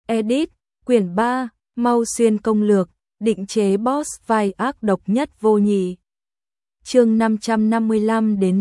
Edit, quyển 3, Mau Xuyên công lược, định chế boss vai ác độc nhất vô nhị. Chương 555 đến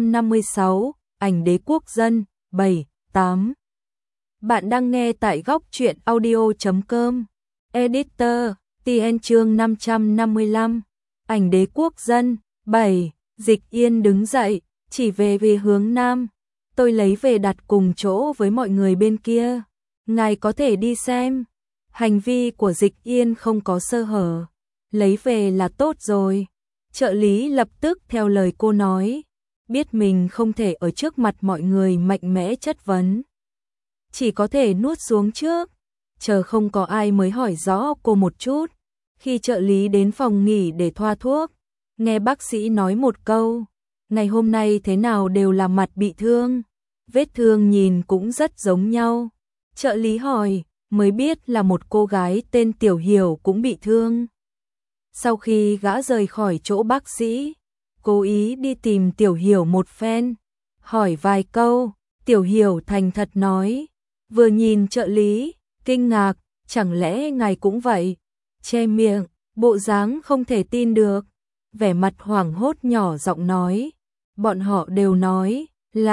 556, ảnh đế quốc dân, 7, 8. Bạn đang nghe tại góc truyện audio.com. Editor, TN chương 555, ảnh đế quốc dân, 7. Dịch Yên đứng dậy, chỉ về hướng nam. Tôi lấy về đặt cùng chỗ với mọi người bên kia. Ngài có thể đi xem. Hành vi của Dịch Yên không có sơ hở. Lấy về là tốt rồi. Trợ lý lập tức theo lời cô nói. Biết mình không thể ở trước mặt mọi người mạnh mẽ chất vấn. Chỉ có thể nuốt xuống trước. Chờ không có ai mới hỏi rõ cô một chút. Khi trợ lý đến phòng nghỉ để thoa thuốc, nghe bác sĩ nói một câu. Ngày hôm nay thế nào đều là mặt bị thương. Vết thương nhìn cũng rất giống nhau. Trợ lý hỏi, mới biết là một cô gái tên Tiểu Hiểu cũng bị thương. Sau khi gã rời khỏi chỗ bác sĩ, cố ý đi tìm Tiểu Hiểu một phen, hỏi vài câu. Tiểu Hiểu thành thật nói, vừa nhìn trợ lý, kinh ngạc, chẳng lẽ ngài cũng vậy? Che miệng, bộ dáng không thể tin được, vẻ mặt hoảng hốt nhỏ giọng nói, bọn họ đều nói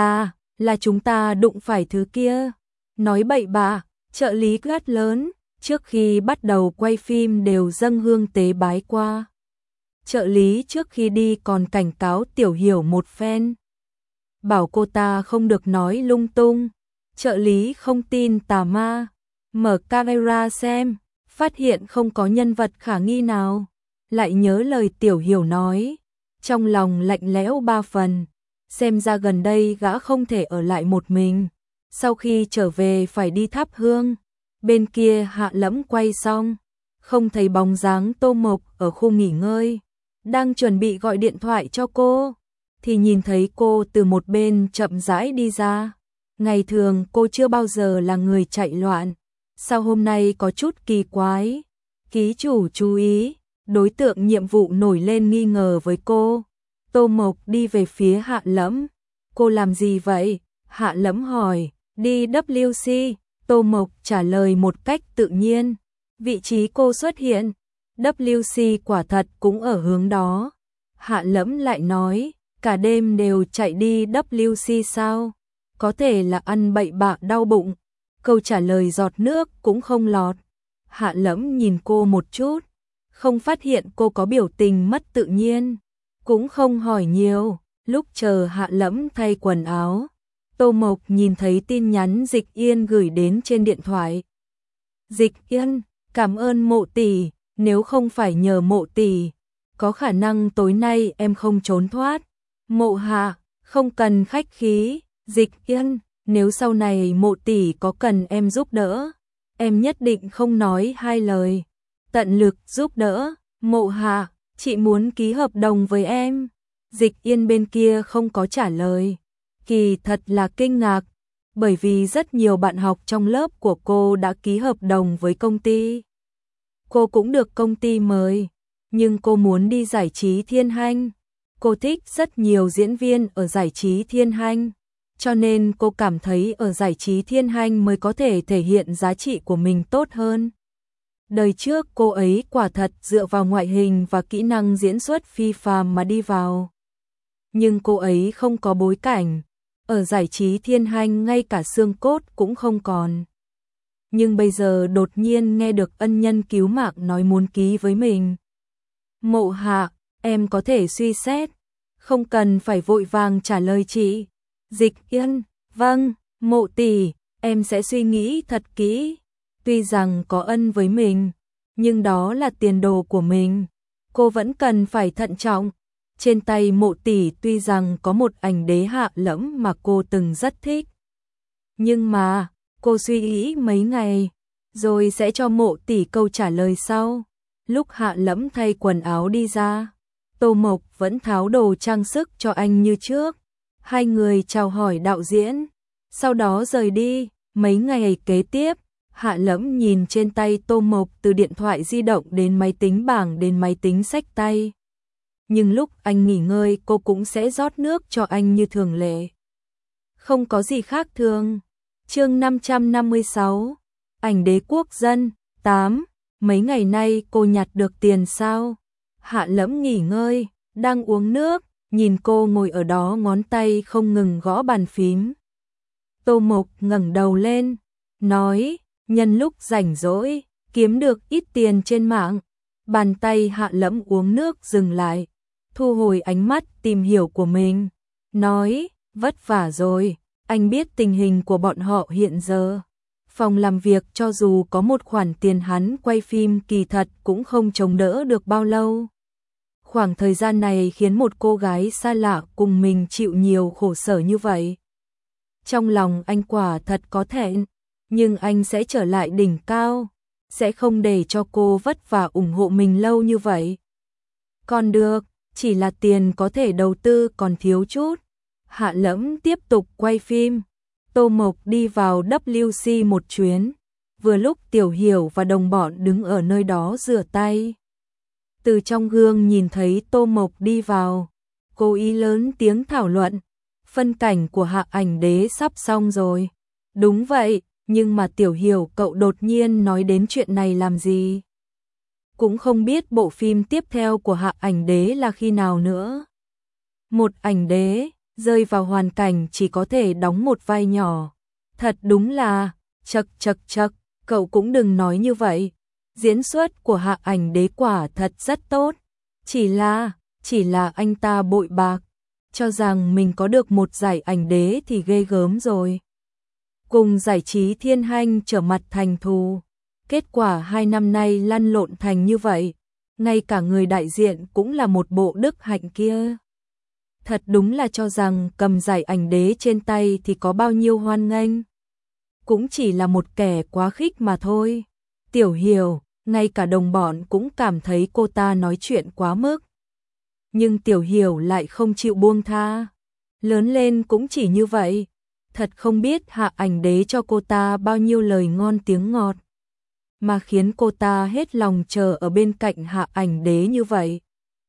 là chúng ta đụng phải thứ kia. Nói bậy bạ, trợ lý gắt lớn, trước khi bắt đầu quay phim đều dâng hương tế bái qua. Trợ lý trước khi đi còn cảnh cáo Tiểu Hiểu một phen, bảo cô ta không được nói lung tung. Trợ lý không tin tà ma, mở camera xem, phát hiện không có nhân vật khả nghi nào. Lại nhớ lời Tiểu Hiểu nói, trong lòng lạnh lẽo ba phần. Xem ra gần đây gã không thể ở lại một mình. Sau khi trở về phải đi thắp hương. Bên kia Hạ Lẫm quay xong, không thấy bóng dáng Tô Mộc ở khu nghỉ ngơi. Đang chuẩn bị gọi điện thoại cho cô, thì nhìn thấy cô từ một bên chậm rãi đi ra. Ngày thường cô chưa bao giờ là người chạy loạn. Sao hôm nay có chút kỳ quái? Ký chủ chú ý, đối tượng nhiệm vụ nổi lên nghi ngờ với cô. Tô Mộc đi về phía Hạ Lẫm. Cô làm gì vậy? Hạ Lẫm hỏi. Đi WC. Tô Mộc trả lời một cách tự nhiên. Vị trí cô xuất hiện, WC quả thật cũng ở hướng đó. Hạ Lẫm lại nói, cả đêm đều chạy đi WC sao? Có thể là ăn bậy bạ đau bụng. Câu trả lời giọt nước cũng không lọt. Hạ Lẫm nhìn cô một chút, không phát hiện cô có biểu tình mất tự nhiên, cũng không hỏi nhiều. Lúc chờ Hạ Lẫm thay quần áo, Tô Mộc nhìn thấy tin nhắn Dịch Yên gửi đến trên điện thoại. Dịch Yên, cảm ơn Mộ tỷ, nếu không phải nhờ Mộ tỷ, có khả năng tối nay em không trốn thoát. Mộ Hạ, không cần khách khí. Dịch Yên, nếu sau này Mộ tỷ có cần em giúp đỡ, em nhất định không nói hai lời, tận lực giúp đỡ. Mộ Hạ, chị muốn ký hợp đồng với em. Dịch Yên bên kia không có trả lời. Kỳ thật là kinh ngạc, bởi vì rất nhiều bạn học trong lớp của cô đã ký hợp đồng với công ty. Cô cũng được công ty mời, nhưng cô muốn đi giải trí Thiên Hanh. Cô thích rất nhiều diễn viên ở giải trí Thiên Hanh, cho nên cô cảm thấy ở giải trí Thiên Hanh mới có thể thể hiện giá trị của mình tốt hơn. Đời trước cô ấy quả thật dựa vào ngoại hình và kỹ năng diễn xuất phi phàm mà đi vào. Nhưng cô ấy không có bối cảnh, ở giải trí Thiên Hanh ngay cả xương cốt cũng không còn. Nhưng bây giờ đột nhiên nghe được ân nhân cứu mạng nói muốn ký với mình. Mộ Hạ, em có thể suy xét, không cần phải vội vàng trả lời chị. Dịch Yên, vâng, Mộ tỷ, em sẽ suy nghĩ thật kỹ. Tuy rằng có ân với mình, nhưng đó là tiền đồ của mình, cô vẫn cần phải thận trọng. Trên tay Mộ tỷ tuy rằng có một ảnh đế Hạ Lẫm mà cô từng rất thích, nhưng mà cô suy nghĩ mấy ngày rồi sẽ cho Mộ tỷ câu trả lời sau. Lúc Hạ Lẫm thay quần áo đi ra, Tô Mộc vẫn tháo đồ trang sức cho anh như trước. Hai người chào hỏi đạo diễn, sau đó rời đi. Mấy ngày kế tiếp, Hạ Lẫm nhìn trên tay Tô Mộc từ điện thoại di động đến máy tính bảng đến máy tính xách tay. Nhưng lúc anh nghỉ ngơi cô cũng sẽ rót nước cho anh như thường lệ. Không có gì khác thường. Chương 556, Ảnh đế quốc dân, 8. Mấy ngày nay cô nhặt được tiền sao? Hạ Lẫm nghỉ ngơi, đang uống nước, nhìn cô ngồi ở đó ngón tay không ngừng gõ bàn phím. Tô Mộc ngẩng đầu lên, nói, nhân lúc rảnh rỗi, kiếm được ít tiền trên mạng. Bàn tay Hạ Lẫm uống nước dừng lại, thu hồi ánh mắt tìm hiểu của mình, nói, vất vả rồi, anh biết tình hình của bọn họ hiện giờ. Phòng làm việc cho dù có một khoản tiền hắn quay phim kỳ thật cũng không chống đỡ được bao lâu. Khoảng thời gian này khiến một cô gái xa lạ cùng mình chịu nhiều khổ sở như vậy. Trong lòng anh quả thật có thẹn, nhưng anh sẽ trở lại đỉnh cao, sẽ không để cho cô vất vả ủng hộ mình lâu như vậy. Còn được, chỉ là tiền có thể đầu tư còn thiếu chút. Hạ Lẫm tiếp tục quay phim. Tô Mộc đi vào WC một chuyến, vừa lúc Tiểu Hiểu và đồng bọn đứng ở nơi đó rửa tay. Từ trong gương nhìn thấy Tô Mộc đi vào, cô ý lớn tiếng thảo luận, phân cảnh của Hạ Ảnh Đế sắp xong rồi. Đúng vậy, nhưng mà Tiểu Hiểu cậu đột nhiên nói đến chuyện này làm gì? Cũng không biết bộ phim tiếp theo của Hạ Ảnh Đế là khi nào nữa. Một ảnh đế rơi vào hoàn cảnh chỉ có thể đóng một vai nhỏ. Thật đúng là, chậc, cậu cũng đừng nói như vậy. Diễn xuất của Hạ Ảnh Đế quả thật rất tốt. Chỉ là anh ta bội bạc, cho rằng mình có được một giải ảnh đế thì ghê gớm rồi. Cùng giải trí Thiên Hanh trở mặt thành thù. Kết quả 2 năm nay lăn lộn thành như vậy. Ngay cả người đại diện cũng là một bộ đức hạnh kia. Thật đúng là cho rằng cầm giải ảnh đế trên tay thì có bao nhiêu hoan nghênh. Cũng chỉ là một kẻ quá khích mà thôi. Tiểu Hiểu, ngay cả đồng bọn cũng cảm thấy cô ta nói chuyện quá mức. Nhưng Tiểu Hiểu lại không chịu buông tha. Lớn lên cũng chỉ như vậy. Thật không biết Hạ Ảnh Đế cho cô ta bao nhiêu lời ngon tiếng ngọt, mà khiến cô ta hết lòng chờ ở bên cạnh Hạ Ảnh Đế như vậy.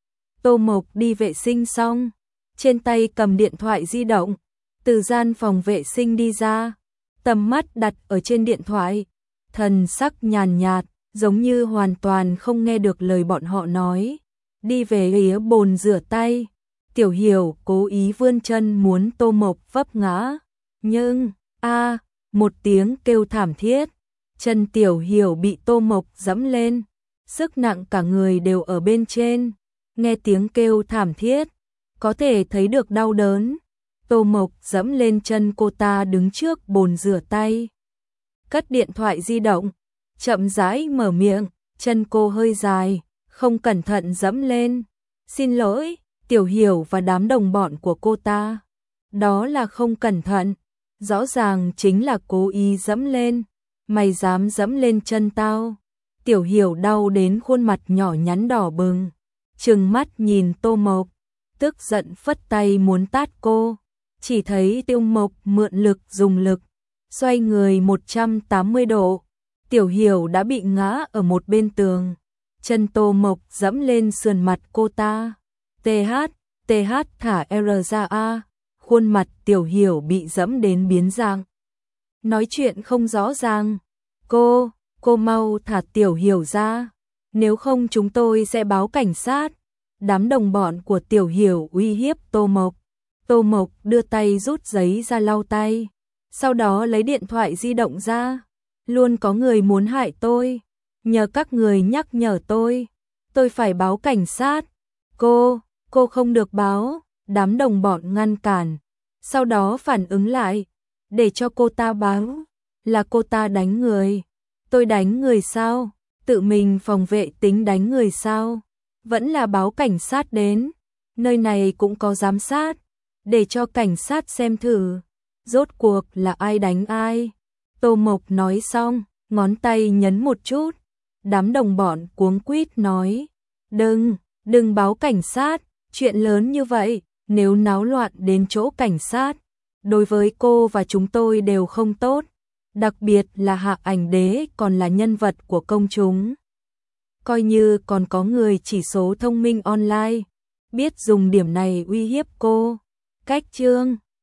Tô Mộc đi vệ sinh xong, trên tay cầm điện thoại di động, từ gian phòng vệ sinh đi ra, tầm mắt đặt ở trên điện thoại, thần sắc nhàn nhạt, giống như hoàn toàn không nghe được lời bọn họ nói. Đi về phía bồn rửa tay, Tiểu Hiểu cố ý vươn chân muốn Tô Mộc vấp ngã, nhưng một tiếng kêu thảm thiết, chân Tiểu Hiểu bị Tô Mộc giẫm lên, sức nặng cả người đều ở bên trên, nghe tiếng kêu thảm thiết, có thể thấy được đau đớn. Tô Mộc giẫm lên chân cô ta đứng trước bồn rửa tay, cất điện thoại di động, chậm rãi mở miệng, chân cô hơi dài, không cẩn thận giẫm lên. Xin lỗi, Tiểu Hiểu và đám đồng bọn của cô ta. Đó là không cẩn thận, rõ ràng chính là cố ý giẫm lên. Mày dám giẫm lên chân tao? Tiểu Hiểu đau đến khuôn mặt nhỏ nhắn đỏ bừng, trừng mắt nhìn Tô Mộc, tức giận phất tay muốn tát cô. Chỉ thấy Tiêu Mộc mượn lực dùng lực, xoay người 180 độ. Tiểu Hiểu đã bị ngã ở một bên tường. Chân Tô Mộc giẫm lên sườn mặt cô ta. TH thả R ra A. Khuôn mặt Tiểu Hiểu bị giẫm đến biến dạng. Nói chuyện không rõ ràng. Cô mau thả Tiểu Hiểu ra. Nếu không chúng tôi sẽ báo cảnh sát. Đám đồng bọn của Tiểu Hiểu uy hiếp Tô Mộc. Tô Mộc đưa tay rút giấy ra lau tay. Sau đó lấy điện thoại di động ra. Luôn có người muốn hại tôi. Nhờ các người nhắc nhở tôi phải báo cảnh sát. Cô không được báo. Đám đồng bọn ngăn cản. Sau đó phản ứng lại, để cho cô ta báo. Là cô ta đánh người. Tôi đánh người sao? Tự mình phòng vệ tính đánh người sao? Vẫn là báo cảnh sát đến. Nơi này cũng có giám sát. Để cho cảnh sát xem thử. Rốt cuộc là ai đánh ai? Tô Mộc nói xong, ngón tay nhấn một chút. Đám đồng bọn cuống quýt nói. Đừng báo cảnh sát. Chuyện lớn như vậy, nếu náo loạn đến chỗ cảnh sát, đối với cô và chúng tôi đều không tốt. Đặc biệt là Hạ Ảnh Đế còn là nhân vật của công chúng. Coi như còn có người chỉ số thông minh online, biết dùng điểm này uy hiếp cô. Cách chương